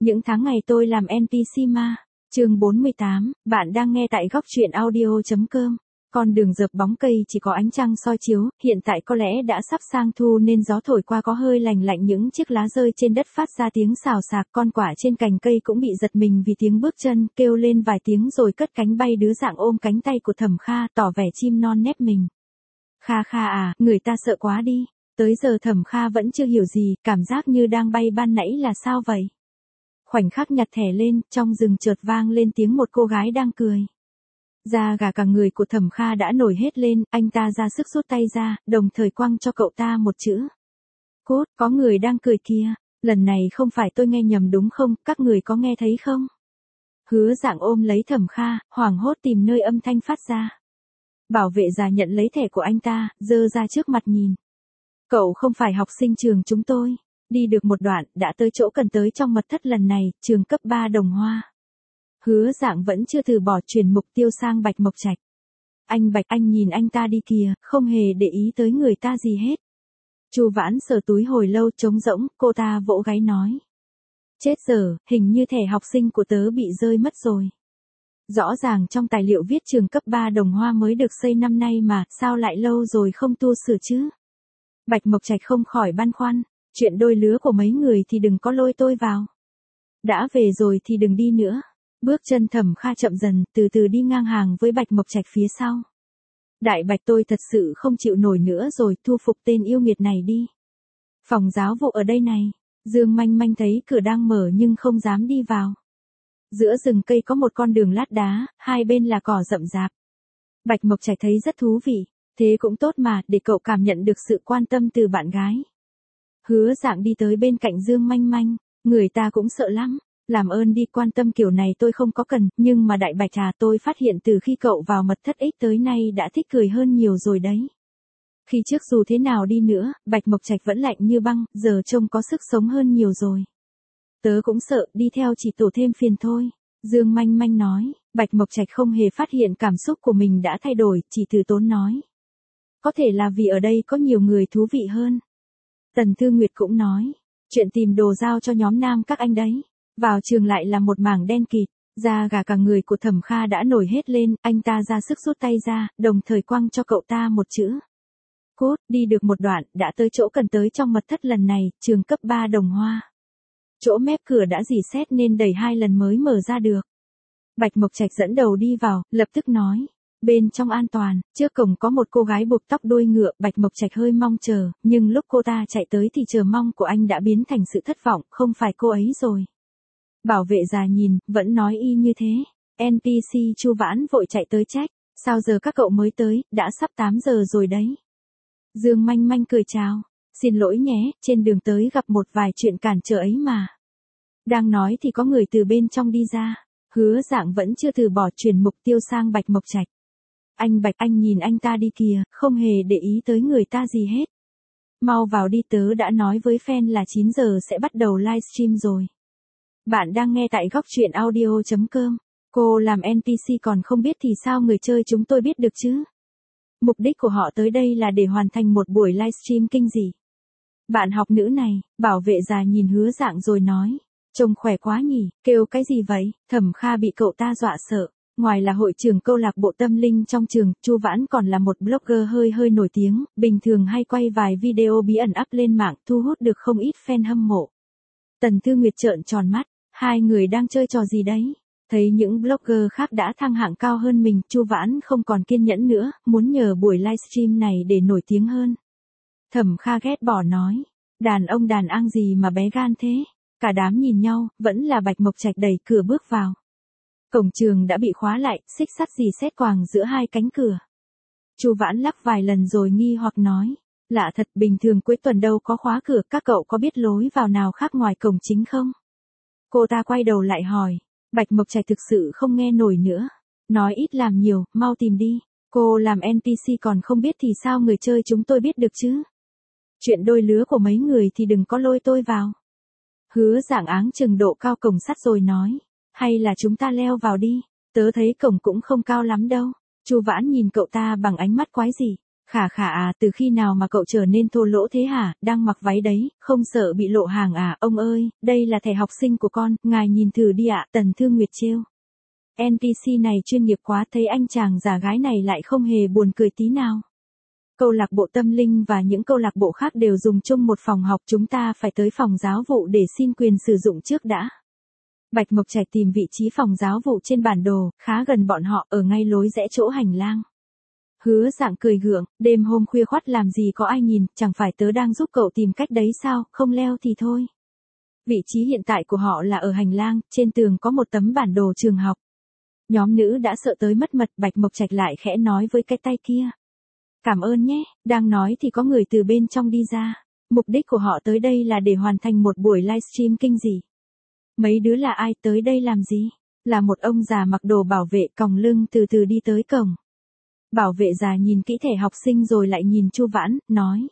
Những tháng ngày tôi làm NPC ma. Chương 48, bạn đang nghe tại góc truyện audio.com. Con đường dợp bóng cây chỉ có ánh trăng soi chiếu, hiện tại có lẽ đã sắp sang thu nên gió thổi qua có hơi lành lạnh, những chiếc lá rơi trên đất phát ra tiếng xào xạc, con quả trên cành cây cũng bị giật mình vì tiếng bước chân, kêu lên vài tiếng rồi cất cánh bay. Đứa Dạng ôm cánh tay của Thẩm Kha, tỏ vẻ chim non nép mình. Kha Kha à, người ta sợ quá đi. Tới giờ Thẩm Kha vẫn chưa hiểu gì, cảm giác như đang bay ban nãy là sao vậy? Khoảnh khắc nhặt thẻ lên, trong rừng chợt vang lên tiếng một cô gái đang cười. Da gà cả người của Thẩm Kha đã nổi hết lên, anh ta ra sức rút tay ra, đồng thời quăng cho cậu ta một chữ. Cốt, có người đang cười kìa, lần này không phải tôi nghe nhầm đúng không, các người có nghe thấy không? Hứa Dạng ôm lấy Thẩm Kha, hoảng hốt tìm nơi âm thanh phát ra. Bảo vệ già nhận lấy thẻ của anh ta, giơ ra trước mặt nhìn. Cậu không phải học sinh trường chúng tôi. Đi được một đoạn, đã tới chỗ cần tới trong mật thất lần này, trường cấp 3 Đồng Hoa. Hứa Dạng vẫn chưa từ bỏ chuyển mục tiêu sang Bạch Mộc Trạch. Anh Bạch, anh nhìn anh ta đi kìa, không hề để ý tới người ta gì hết. Chu Vãn sờ túi hồi lâu trống rỗng, cô ta vỗ gáy nói. Chết giờ, hình như thẻ học sinh của tớ bị rơi mất rồi. Rõ ràng trong tài liệu viết trường cấp 3 Đồng Hoa mới được xây năm nay mà, sao lại lâu rồi không tu sửa chứ? Bạch Mộc Trạch không khỏi băn khoăn. Chuyện đôi lứa của mấy người thì đừng có lôi tôi vào. Đã về rồi thì đừng đi nữa. Bước chân Thẩm Kha chậm dần, từ từ đi ngang hàng với Bạch Mộc Trạch phía sau. Đại Bạch, tôi thật sự không chịu nổi nữa rồi, thu phục tên yêu nghiệt này đi. Phòng giáo vụ ở đây này. Dương Manh Manh thấy cửa đang mở nhưng không dám đi vào. Giữa rừng cây có một con đường lát đá, hai bên là cỏ rậm rạp. Bạch Mộc Trạch thấy rất thú vị. Thế cũng tốt mà, để cậu cảm nhận được sự quan tâm từ bạn gái. Hứa Dạng đi tới bên cạnh Dương Manh Manh, người ta cũng sợ lắm, làm ơn đi, quan tâm kiểu này tôi không có cần, nhưng mà Đại Bạch à, tôi phát hiện từ khi cậu vào mật thất X tới nay đã thích cười hơn nhiều rồi đấy. Khi trước dù thế nào đi nữa, Bạch Mộc Trạch vẫn lạnh như băng, giờ trông có sức sống hơn nhiều rồi. Tớ cũng sợ, đi theo chỉ tổ thêm phiền thôi. Dương Manh Manh nói. Bạch Mộc Trạch không hề phát hiện cảm xúc của mình đã thay đổi, chỉ từ tốn nói. Có thể là vì ở đây có nhiều người thú vị hơn. Tần Thư Nguyệt cũng nói, chuyện tìm đồ giao cho nhóm nam các anh đấy. Vào trường lại là một mảng đen kịt, da gà cả người của Thẩm Kha đã nổi hết lên, anh ta ra sức rút tay ra, đồng thời quăng cho cậu ta một chữ. Cốt, đi được một đoạn, đã tới chỗ cần tới trong mật thất lần này, trường cấp 3 Đồng Hoa. Chỗ mép cửa đã rỉ sét nên đẩy 2 lần mới mở ra được. Bạch Mộc Trạch dẫn đầu đi vào, lập tức nói. Bên trong an toàn, trước cổng có một cô gái buộc tóc đuôi ngựa, Bạch Mộc Trạch hơi mong chờ, nhưng lúc cô ta chạy tới thì chờ mong của anh đã biến thành sự thất vọng, không phải cô ấy rồi. Bảo vệ già nhìn, vẫn nói y như thế. NPC Chu Vãn vội chạy tới trách, sao giờ các cậu mới tới, đã sắp 8 giờ rồi đấy. Dương Manh Manh cười chào, xin lỗi nhé, trên đường tới gặp một vài chuyện cản trở ấy mà. Đang nói thì có người từ bên trong đi ra. Hứa Dạng vẫn chưa từ bỏ chuyển mục tiêu sang Bạch Mộc Trạch. Anh Bạch, anh nhìn anh ta đi kìa, không hề để ý tới người ta gì hết. Mau vào đi, tớ đã nói với fan là 9 giờ sẽ bắt đầu livestream rồi. Bạn đang nghe tại góc truyện audio.com. Cô làm NPC còn không biết thì sao người chơi chúng tôi biết được chứ? Mục đích của họ tới đây là để hoàn thành một buổi livestream kinh dị. Bạn học nữ này, bảo vệ già nhìn Hứa Dạng rồi nói. Trông khỏe quá nhỉ, kêu cái gì vậy? Thẩm Kha bị cậu ta dọa sợ. Ngoài là hội trưởng câu lạc bộ tâm linh trong trường, Chu Vãn còn là một blogger hơi nổi tiếng, bình thường hay quay vài video bí ẩn up lên mạng, thu hút được không ít fan hâm mộ. Tần Thư Nguyệt trợn tròn mắt, hai người đang chơi trò gì đấy? Thấy những blogger khác đã thăng hạng cao hơn mình, Chu Vãn không còn kiên nhẫn nữa, muốn nhờ buổi livestream này để nổi tiếng hơn. Thẩm Kha ghét bỏ nói, đàn ông đàn ang gì mà bé gan thế? Cả đám nhìn nhau, vẫn là Bạch Mộc Trạch đẩy cửa bước vào. Cổng trường đã bị khóa lại, xích sắt rì sét quàng giữa hai cánh cửa. Chu Vãn lắc vài lần rồi nghi hoặc nói, lạ thật, bình thường cuối tuần đâu có khóa cửa, các cậu có biết lối vào nào khác ngoài cổng chính không? Cô ta quay đầu lại hỏi, Bạch Mộc Trạch thực sự không nghe nổi nữa. Nói ít làm nhiều, mau tìm đi. Cô làm NPC còn không biết thì sao người chơi chúng tôi biết được chứ? Chuyện đôi lứa của mấy người thì đừng có lôi tôi vào. Hứa Dạng áng chừng độ cao cổng sắt rồi nói, hay là chúng ta leo vào đi, tớ thấy cổng cũng không cao lắm đâu. Chu Vãn nhìn cậu ta bằng ánh mắt quái dị, Khả khả à, từ khi nào mà cậu trở nên thô lỗ thế hả, đang mặc váy đấy, không sợ bị lộ hàng à, ông ơi, đây là thẻ học sinh của con, ngài nhìn thử đi ạ, Tần Thư Nguyệt trêu. NPC này chuyên nghiệp quá, thấy anh chàng giả gái này lại không hề buồn cười tí nào. Câu lạc bộ tâm linh và những câu lạc bộ khác đều dùng chung một phòng học, chúng ta phải tới phòng giáo vụ để xin quyền sử dụng trước đã. Bạch Mộc Trạch tìm vị trí phòng giáo vụ trên bản đồ, khá gần bọn họ, ở ngay lối rẽ chỗ hành lang. Hứa Dạng cười gượng, đêm hôm khuya khoắt làm gì có ai nhìn, chẳng phải tớ đang giúp cậu tìm cách đấy sao, không leo thì thôi. Vị trí hiện tại của họ là ở hành lang, trên tường có một tấm bản đồ trường học. Nhóm nữ đã sợ tới mất mật, Bạch Mộc Trạch lại khẽ nói với cái tay kia. Cảm ơn nhé, đang nói thì có người từ bên trong đi ra. Mục đích của họ tới đây là để hoàn thành một buổi livestream kinh dị. Mấy đứa là ai, tới đây làm gì? Là một ông già mặc đồ bảo vệ còng lưng từ từ đi tới cổng. Bảo vệ già nhìn kỹ thẻ học sinh rồi lại nhìn Chu Vãn, nói.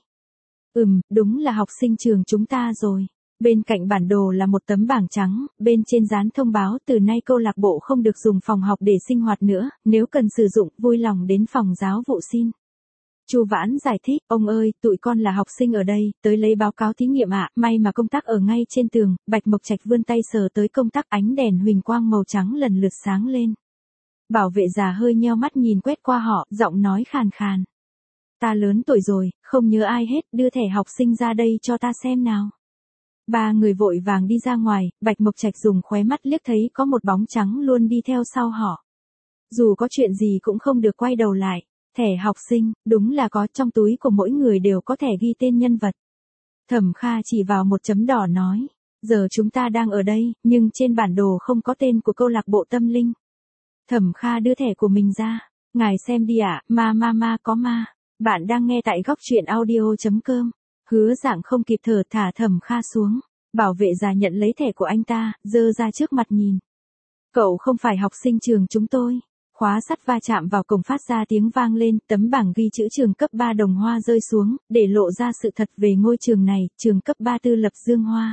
Đúng là học sinh trường chúng ta rồi. Bên cạnh bản đồ là một tấm bảng trắng, bên trên dán thông báo từ nay câu lạc bộ không được dùng phòng học để sinh hoạt nữa, nếu cần sử dụng, vui lòng đến phòng giáo vụ xin. Chu Vãn giải thích, ông ơi, tụi con là học sinh ở đây, tới lấy báo cáo thí nghiệm ạ, may mà công tắc ở ngay trên tường, Bạch Mộc Trạch vươn tay sờ tới công tắc, ánh đèn huỳnh quang màu trắng lần lượt sáng lên. Bảo vệ già hơi nheo mắt nhìn quét qua họ, giọng nói khàn khàn. Ta lớn tuổi rồi, không nhớ ai hết, đưa thẻ học sinh ra đây cho ta xem nào. Ba người vội vàng đi ra ngoài, Bạch Mộc Trạch dùng khóe mắt liếc thấy có một bóng trắng luôn đi theo sau họ. Dù có chuyện gì cũng không được quay đầu lại. Thẻ học sinh, đúng là có, trong túi của mỗi người đều có thẻ ghi tên nhân vật. Thẩm Kha chỉ vào một chấm đỏ nói, giờ chúng ta đang ở đây, nhưng trên bản đồ không có tên của câu lạc bộ tâm linh. Thẩm Kha đưa thẻ của mình ra, ngài xem đi ạ, ma có ma. Bạn đang nghe tại góc truyện audio.com. Hứa Dạng không kịp thở thả Thẩm Kha xuống, bảo vệ già nhận lấy thẻ của anh ta, giơ ra trước mặt nhìn. Cậu không phải học sinh trường chúng tôi. Khóa sắt va chạm vào cổng phát ra tiếng vang lên, tấm bảng ghi chữ trường cấp 3 Đồng Hoa rơi xuống, để lộ ra sự thật về ngôi trường này, trường cấp 3 Tư Lập Dương Hoa.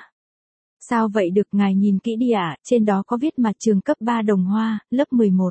Sao vậy được, ngài nhìn kỹ đi ạ, trên đó có viết mặt trường cấp 3 Đồng Hoa, lớp 11.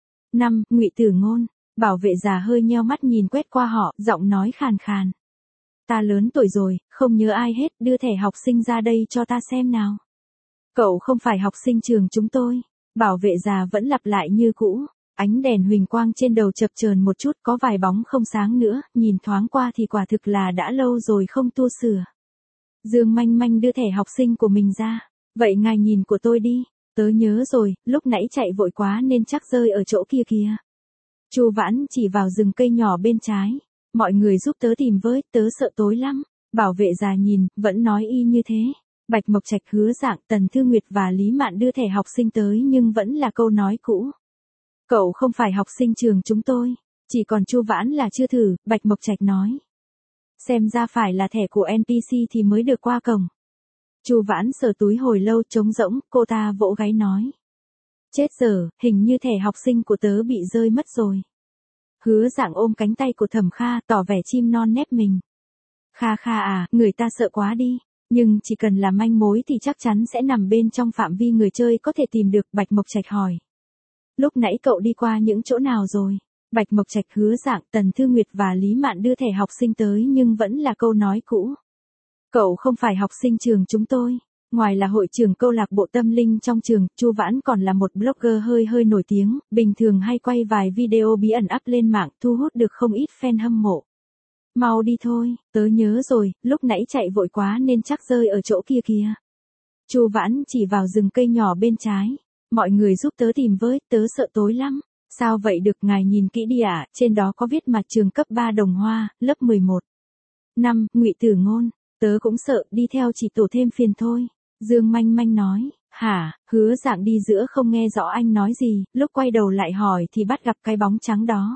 5. Ngụy Tử Ngôn. Bảo vệ già hơi nheo mắt nhìn quét qua họ, giọng nói khàn khàn. Ta lớn tuổi rồi, không nhớ ai hết, đưa thẻ học sinh ra đây cho ta xem nào. Cậu không phải học sinh trường chúng tôi. Bảo vệ già vẫn lặp lại như cũ. Ánh đèn huỳnh quang trên đầu chập chờn một chút, có vài bóng không sáng nữa, nhìn thoáng qua thì quả thực là đã lâu rồi không tua sửa. Dương Manh Manh đưa thẻ học sinh của mình ra. Vậy ngài nhìn của tôi đi, tớ nhớ rồi, lúc nãy chạy vội quá nên chắc rơi ở chỗ kia kìa. Chu Vãn chỉ vào rừng cây nhỏ bên trái. Mọi người giúp tớ tìm với, tớ sợ tối lắm. Bảo vệ già nhìn, vẫn nói y như thế. Bạch Mộc Trạch, Hứa Dạng, Tần Thư Nguyệt và Lý Mạn đưa thẻ học sinh tới nhưng vẫn là câu nói cũ. Cậu không phải học sinh trường chúng tôi, chỉ còn Chu Vãn là chưa thử, Bạch Mộc Trạch nói. Xem ra phải là thẻ của NPC thì mới được qua cổng. Chu Vãn sờ túi hồi lâu trống rỗng, cô ta vỗ gáy nói. Chết giờ, hình như thẻ học sinh của tớ bị rơi mất rồi. Hứa Dạng ôm cánh tay của Thẩm Kha, tỏ vẻ chim non nép mình. Kha à, người ta sợ quá đi, nhưng chỉ cần là manh mối thì chắc chắn sẽ nằm bên trong phạm vi người chơi có thể tìm được, Bạch Mộc Trạch hỏi. Lúc nãy cậu đi qua những chỗ nào rồi? Bạch Mộc Trạch, Hứa Dạng, Tần Thư Nguyệt và Lý Mạn đưa thẻ học sinh tới nhưng vẫn là câu nói cũ. Cậu không phải học sinh trường chúng tôi. Ngoài là hội trưởng câu lạc bộ tâm linh trong trường, Chu Vãn còn là một blogger hơi nổi tiếng, bình thường hay quay vài video bí ẩn up lên mạng, thu hút được không ít fan hâm mộ. Mau đi thôi, tớ nhớ rồi, lúc nãy chạy vội quá nên chắc rơi ở chỗ kia kìa. Chu Vãn chỉ vào rừng cây nhỏ bên trái. Mọi người giúp tớ tìm với, tớ sợ tối lắm. Sao vậy được, ngài nhìn kỹ đi ạ, trên đó có viết mặt trường cấp 3 Đồng Hoa, lớp 11. 5. Ngụy Tử Ngôn. Tớ cũng sợ, đi theo chỉ tổ thêm phiền thôi. Dương Manh Manh nói. Hả? Hứa Dạng đi giữa không nghe rõ anh nói gì, lúc quay đầu lại hỏi thì bắt gặp cái bóng trắng đó.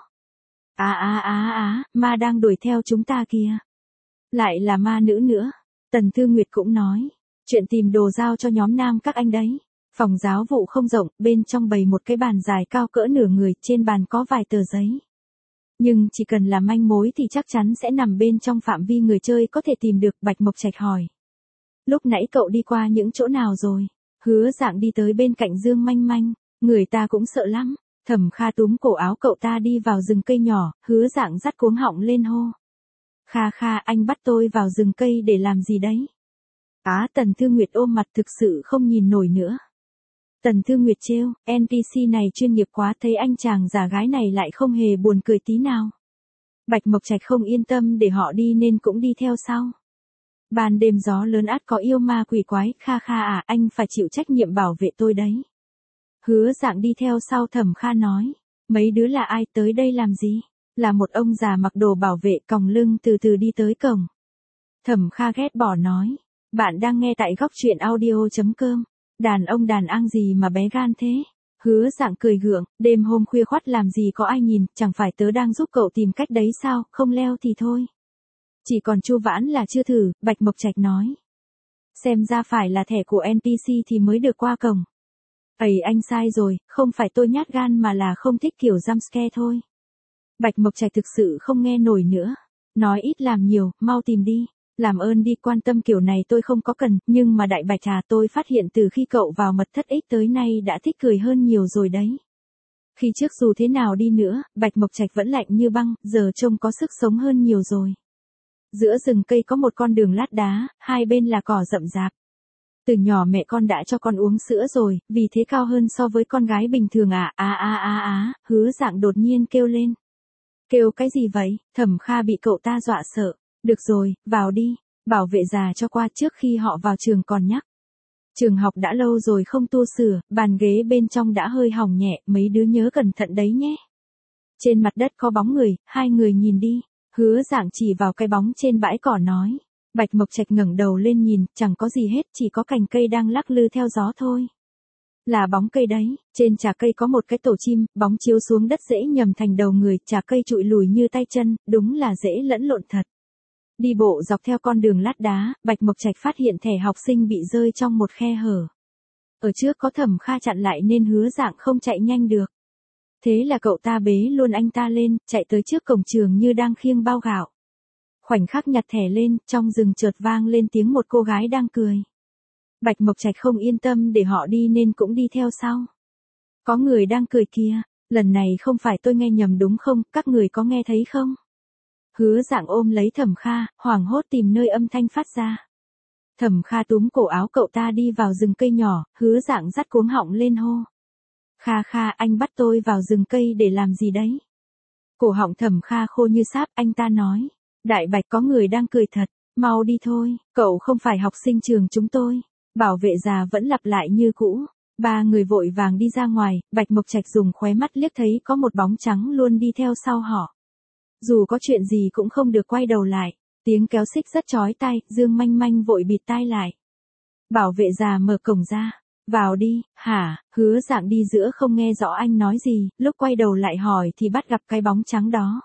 Ma đang đuổi theo chúng ta kìa. Lại là ma nữ nữa. Tần Thư Nguyệt cũng nói. Chuyện tìm đồ giao cho nhóm nam các anh đấy. Phòng giáo vụ không rộng, bên trong bày một cái bàn dài cao cỡ nửa người, trên bàn có vài tờ giấy. Nhưng chỉ cần là manh mối thì chắc chắn sẽ nằm bên trong phạm vi người chơi có thể tìm được, Bạch Mộc Trạch hỏi. Lúc nãy cậu đi qua những chỗ nào rồi? Hứa Dạng đi tới bên cạnh Dương Manh Manh, người ta cũng sợ lắm. Thẩm Kha túm cổ áo cậu ta đi vào rừng cây nhỏ, Hứa Dạng dắt cuống họng lên hô. Kha Kha, anh bắt tôi vào rừng cây để làm gì đấy? Tần Thư Nguyệt ôm mặt thực sự không nhìn nổi nữa. Tần Thư Nguyệt trêu, NPC này chuyên nghiệp quá, thấy anh chàng giả gái này lại không hề buồn cười tí nào. Bạch Mộc Trạch không yên tâm để họ đi nên cũng đi theo sau. Ban đêm gió lớn ắt có yêu ma quỷ quái, Kha Kha anh phải chịu trách nhiệm bảo vệ tôi đấy. Hứa Dạng đi theo sau Thẩm Kha nói, mấy đứa là ai, tới đây làm gì? Là một ông già mặc đồ bảo vệ còng lưng từ từ đi tới cổng. Thẩm Kha ghét bỏ nói, bạn đang nghe tại góc truyện audio.com. Đàn ông đàn ang gì mà bé gan thế? Hứa Dạng cười gượng, đêm hôm khuya khoắt làm gì có ai nhìn, chẳng phải tớ đang giúp cậu tìm cách đấy sao, không leo thì thôi. Chỉ còn Chu Vãn là chưa thử, Bạch Mộc Trạch nói. Xem ra phải là thẻ của NPC thì mới được qua cổng. Anh sai rồi, không phải tôi nhát gan mà là không thích kiểu jumpscare thôi. Bạch Mộc Trạch thực sự không nghe nổi nữa. Nói ít làm nhiều, mau tìm đi. Làm ơn đi, quan tâm kiểu này tôi không có cần, nhưng mà Đại Bạch tôi phát hiện từ khi cậu vào mật thất X tới nay đã thích cười hơn nhiều rồi đấy. Khi trước dù thế nào đi nữa, Bạch Mộc Trạch vẫn lạnh như băng, giờ trông có sức sống hơn nhiều rồi. Giữa rừng cây có một con đường lát đá, hai bên là cỏ rậm rạp. Từ nhỏ mẹ con đã cho con uống sữa rồi, vì thế cao hơn so với con gái bình thường Hứa Dạng đột nhiên kêu lên. Kêu cái gì vậy? Thẩm Kha bị cậu ta dọa sợ. Được rồi, vào đi, bảo vệ già cho qua, trước khi họ vào trường còn nhắc. Trường học đã lâu rồi không tu sửa, bàn ghế bên trong đã hơi hỏng nhẹ, mấy đứa nhớ cẩn thận đấy nhé. Trên mặt đất có bóng người, hai người nhìn đi. Hứa Dạng chỉ vào cái bóng trên bãi cỏ nói. Bạch Mộc Trạch ngẩng đầu lên nhìn, chẳng có gì hết, chỉ có cành cây đang lắc lư theo gió thôi. Là bóng cây đấy, trên chà cây có một cái tổ chim, bóng chiếu xuống đất dễ nhầm thành đầu người, chà cây trụi lùi như tay chân, đúng là dễ lẫn lộn thật. Đi bộ dọc theo con đường lát đá, Bạch Mộc Trạch phát hiện thẻ học sinh bị rơi trong một khe hở. Ở trước có Thẩm Kha chặn lại nên Hứa Dạng không chạy nhanh được. Thế là cậu ta bế luôn anh ta lên, chạy tới trước cổng trường như đang khiêng bao gạo. Khoảnh khắc nhặt thẻ lên, trong rừng chợt vang lên tiếng một cô gái đang cười. Bạch Mộc Trạch không yên tâm để họ đi nên cũng đi theo sau. Có người đang cười kìa, lần này không phải tôi nghe nhầm đúng không, các người có nghe thấy không? Hứa Dạng ôm lấy Thẩm Kha, hoảng hốt tìm nơi âm thanh phát ra. Thẩm Kha túm cổ áo cậu ta đi vào rừng cây nhỏ, Hứa Dạng dắt cuống họng lên hô. Kha Kha, anh bắt tôi vào rừng cây để làm gì đấy? Cổ họng Thẩm Kha khô như sáp, anh ta nói. Đại Bạch, có người đang cười thật, mau đi thôi, cậu không phải học sinh trường chúng tôi. Bảo vệ già vẫn lặp lại như cũ. Ba người vội vàng đi ra ngoài, Bạch Mộc Trạch dùng khóe mắt liếc thấy có một bóng trắng luôn đi theo sau họ. Dù có chuyện gì cũng không được quay đầu lại. Tiếng kéo xích rất chói tai, Dương Manh Manh vội bịt tai lại. Bảo vệ già mở cổng ra. Vào đi, hả? Hứa Dạng đi giữa không nghe rõ anh nói gì, lúc quay đầu lại hỏi thì bắt gặp cái bóng trắng đó.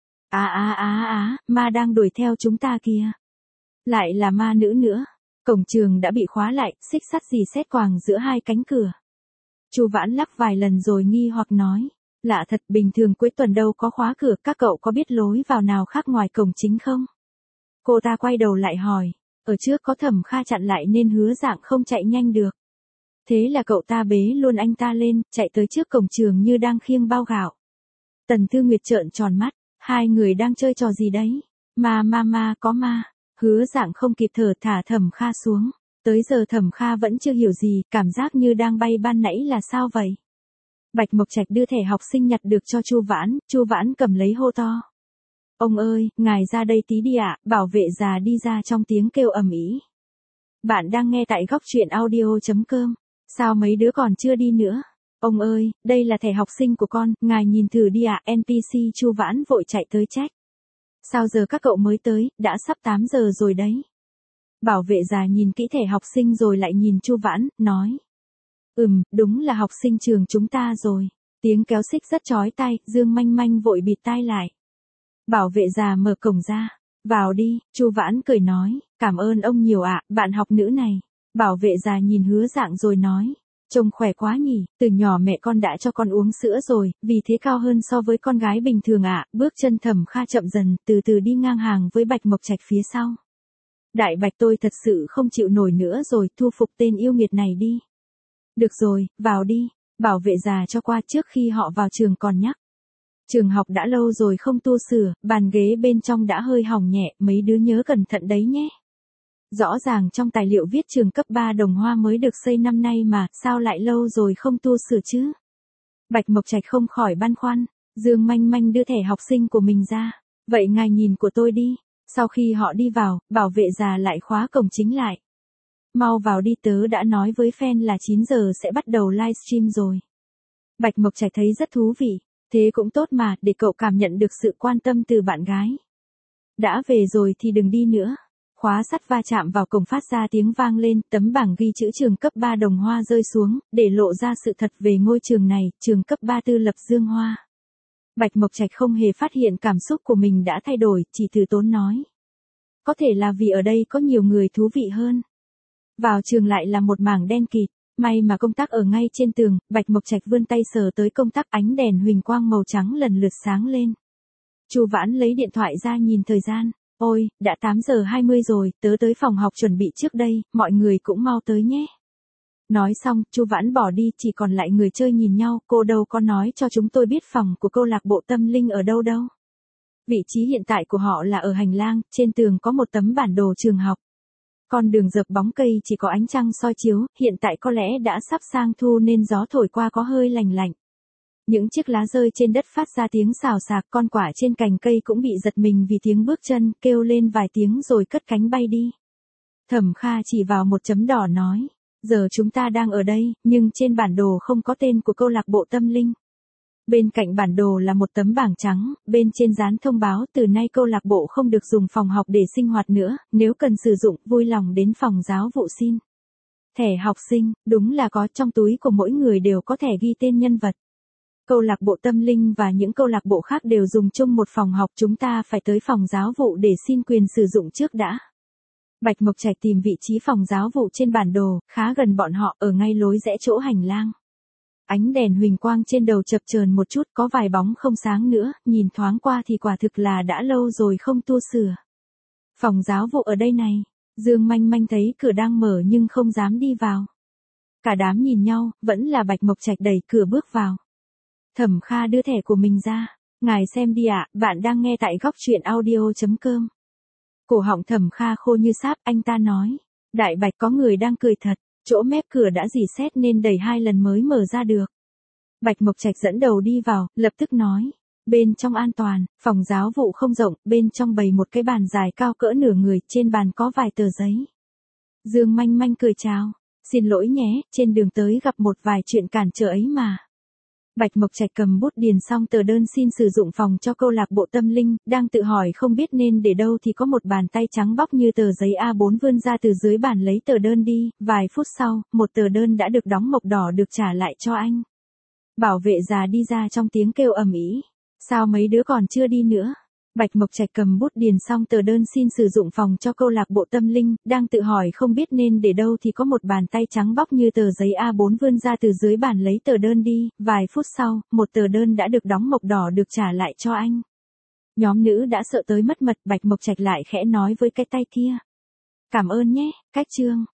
Ma đang đuổi theo chúng ta kìa. Lại là ma nữ nữa. Cổng trường đã bị khóa lại, xích sắt dì xét quàng giữa hai cánh cửa. Chu Vãn lắc vài lần rồi nghi hoặc nói. Lạ thật, bình thường cuối tuần đâu có khóa cửa, các cậu có biết lối vào nào khác ngoài cổng chính không? Cô ta quay đầu lại hỏi. Ở trước có Thẩm Kha chặn lại nên Hứa Dạng không chạy nhanh được. Thế là cậu ta bế luôn anh ta lên, chạy tới trước cổng trường như đang khiêng bao gạo. Tần Thư Nguyệt trợn tròn mắt. Hai người đang chơi trò gì đấy? Có ma. Hứa Dạng không kịp thở thả Thẩm Kha xuống. Tới giờ Thẩm Kha vẫn chưa hiểu gì, cảm giác như đang bay ban nãy là sao vậy? Bạch Mộc Trạch đưa thẻ học sinh nhặt được cho Chu Vãn cầm lấy hô to. Ông ơi, ngài ra đây tí đi ạ, bảo vệ già đi ra trong tiếng kêu ầm ĩ. Bạn đang nghe tại góc truyện audio.com. Sao mấy đứa còn chưa đi nữa? Ông ơi, đây là thẻ học sinh của con, ngài nhìn thử đi ạ, NPC Chu Vãn vội chạy tới trách. Sao giờ các cậu mới tới, đã sắp 8 giờ rồi đấy. Bảo vệ già nhìn kỹ thẻ học sinh rồi lại nhìn Chu Vãn, nói. Đúng là học sinh trường chúng ta rồi. Tiếng kéo xích rất chói tai, Dương Manh Manh vội bịt tai lại. Bảo vệ già mở cổng ra. Vào đi, Chu Vãn cười nói, cảm ơn ông nhiều ạ, bạn học nữ này. Bảo vệ già nhìn Hứa Dạng rồi nói. Trông khỏe quá nhỉ, từ nhỏ mẹ con đã cho con uống sữa rồi, vì thế cao hơn so với con gái bình thường ạ. Bước chân Thẩm Kha chậm dần, từ từ đi ngang hàng với Bạch Mộc Trạch phía sau. Đại Bạch, tôi thật sự không chịu nổi nữa rồi, thu phục tên yêu nghiệt này đi. Được rồi, vào đi. Bảo vệ già cho qua trước khi họ vào trường còn nhắc. Trường học đã lâu rồi không tu sửa, bàn ghế bên trong đã hơi hỏng nhẹ, mấy đứa nhớ cẩn thận đấy nhé. Rõ ràng trong tài liệu viết trường cấp 3 Đồng Hoa mới được xây năm nay mà, sao lại lâu rồi không tu sửa chứ? Bạch Mộc Trạch không khỏi băn khoăn, Dương Manh Manh đưa thẻ học sinh của mình ra. Vậy ngài nhìn của tôi đi. Sau khi họ đi vào, bảo vệ già lại khóa cổng chính lại. Mau vào đi, tớ đã nói với fan là 9 giờ sẽ bắt đầu livestream rồi. Bạch Mộc Trạch thấy rất thú vị, thế cũng tốt mà, để cậu cảm nhận được sự quan tâm từ bạn gái. Đã về rồi thì đừng đi nữa. Khóa sắt va chạm vào cổng phát ra tiếng vang lên, tấm bảng ghi chữ trường cấp 3 Đồng Hoa rơi xuống, để lộ ra sự thật về ngôi trường này, trường cấp 3 tư lập Dương Hoa. Bạch Mộc Trạch không hề phát hiện cảm xúc của mình đã thay đổi, chỉ từ tốn nói. Có thể là vì ở đây có nhiều người thú vị hơn. Vào trường lại là một mảng đen kịt, may mà công tắc ở ngay trên tường, Bạch Mộc Trạch vươn tay sờ tới công tắc, ánh đèn huỳnh quang màu trắng lần lượt sáng lên. Chu Vãn lấy điện thoại ra nhìn thời gian. Ôi, đã 8 giờ 20 rồi, tớ tới phòng học chuẩn bị trước đây, mọi người cũng mau tới nhé. Nói xong, Chu Vãn bỏ đi, chỉ còn lại người chơi nhìn nhau, cô đâu có nói cho chúng tôi biết phòng của câu lạc bộ tâm linh ở đâu đâu. Vị trí hiện tại của họ là ở hành lang, trên tường có một tấm bản đồ trường học. Con đường dợp bóng cây chỉ có ánh trăng soi chiếu, hiện tại có lẽ đã sắp sang thu nên gió thổi qua có hơi lành lạnh. Những chiếc lá rơi trên đất phát ra tiếng xào xạc, con quả trên cành cây cũng bị giật mình vì tiếng bước chân, kêu lên vài tiếng rồi cất cánh bay đi. Thẩm Kha chỉ vào một chấm đỏ nói, giờ chúng ta đang ở đây, nhưng trên bản đồ không có tên của câu lạc bộ tâm linh. Bên cạnh bản đồ là một tấm bảng trắng, bên trên dán thông báo từ nay câu lạc bộ không được dùng phòng học để sinh hoạt nữa, nếu cần sử dụng, vui lòng đến phòng giáo vụ xin. Thẻ học sinh, đúng là có, trong túi của mỗi người đều có thẻ ghi tên nhân vật. Câu lạc bộ tâm linh và những câu lạc bộ khác đều dùng chung một phòng học, chúng ta phải tới phòng giáo vụ để xin quyền sử dụng trước đã. Bạch Mộc Trạch tìm vị trí phòng giáo vụ trên bản đồ, khá gần bọn họ, ở ngay lối rẽ chỗ hành lang. Ánh đèn huỳnh quang trên đầu chập chờn một chút, có vài bóng không sáng nữa, nhìn thoáng qua thì quả thực là đã lâu rồi không tu sửa. Phòng giáo vụ ở đây này. Dương Manh Manh thấy cửa đang mở nhưng không dám đi vào. Cả đám nhìn nhau, vẫn là Bạch Mộc Trạch đẩy cửa bước vào. Thẩm Kha đưa thẻ của mình ra. Ngài xem đi ạ, bạn đang nghe tại góc truyện audio.com. Cổ họng Thẩm Kha khô như sáp, anh ta nói. Đại Bạch, có người đang cười thật, chỗ mép cửa đã rỉ sét nên đẩy 2 lần mới mở ra được. Bạch Mộc Trạch dẫn đầu đi vào, lập tức nói. Bên trong an toàn, phòng giáo vụ không rộng, bên trong bày một cái bàn dài cao cỡ nửa người, trên bàn có vài tờ giấy. Dương Manh Manh cười chào. Xin lỗi nhé, trên đường tới gặp một vài chuyện cản trở ấy mà. Bạch Mộc Trạch cầm bút điền xong tờ đơn xin sử dụng phòng cho câu lạc bộ tâm linh, đang tự hỏi không biết nên để đâu thì có một bàn tay trắng bóc như tờ giấy A4 vươn ra từ dưới bàn lấy tờ đơn đi, vài phút sau, một tờ đơn đã được đóng mộc đỏ được trả lại cho anh. Bảo vệ già đi ra trong tiếng kêu ầm ĩ. Sao mấy đứa còn chưa đi nữa? Bạch Mộc Trạch cầm bút điền xong tờ đơn xin sử dụng phòng cho câu lạc bộ tâm linh, đang tự hỏi không biết nên để đâu thì có một bàn tay trắng bóc như tờ giấy A4 vươn ra từ dưới bàn lấy tờ đơn đi, vài phút sau, một tờ đơn đã được đóng mộc đỏ được trả lại cho anh. Nhóm nữ đã sợ tới mất mật, Bạch Mộc Trạch lại khẽ nói với cái tay kia. Cảm ơn nhé, cách chương.